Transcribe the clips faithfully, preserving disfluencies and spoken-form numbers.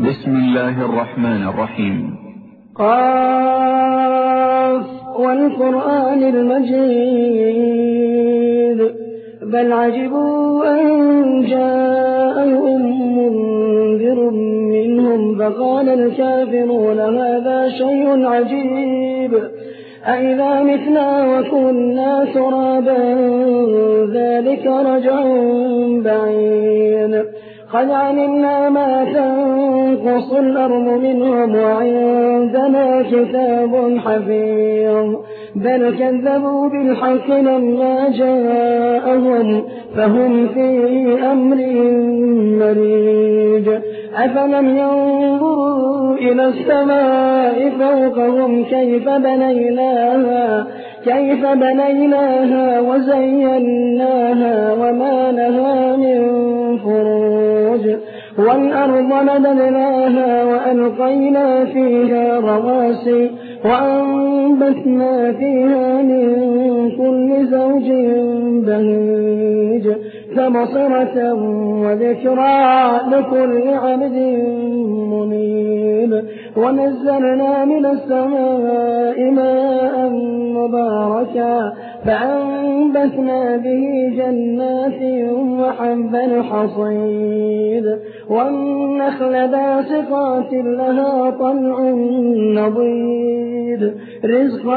بسم الله الرحمن الرحيم. قاف والقرآن المجيد بل عجبوا أن جاءهم منذر منهم فقال الكافرون هذا شيء عجيب أئذا متنا وكنا ترابا ذلك رجع بعيد قد علمنا ما تنقص الأرض منهم وعندنا كتاب حفيظ بل كذبوا بالحق لما جاءهم فهم في أمر مريج أفلم ينظروا إلى السماء فوقهم كيف بنيناها كيف بنيناها وزيناها وما لها من فروج والأرض مددناها وألقينا فيها رواسي وأنبتنا فيها من كل زوج بهيج تبصرة وذكرى لكل عبد منيب ونزلنا من السماء ماء مباركا فأنبتنا به جنات وحب الحصيد والنخل باسقات لها طلع نضيد رزقا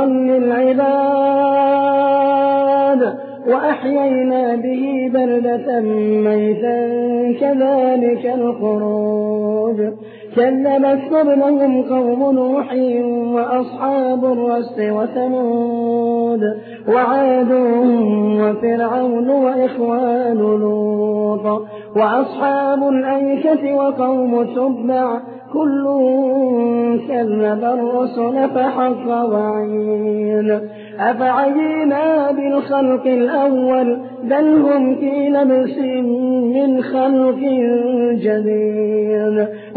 للعباد وأحيينا به بلدة ميتا كذلك الخروج كذبت قبلهم قوم نوح وأصحاب الرس وثمود وعاد وفرعون وإخوان لوط وأصحاب الأيكة وقوم تبع كل كذب الرسل فحق وعيد أفعينا بالخلق الأول بل هم في لبس من خلق جديد.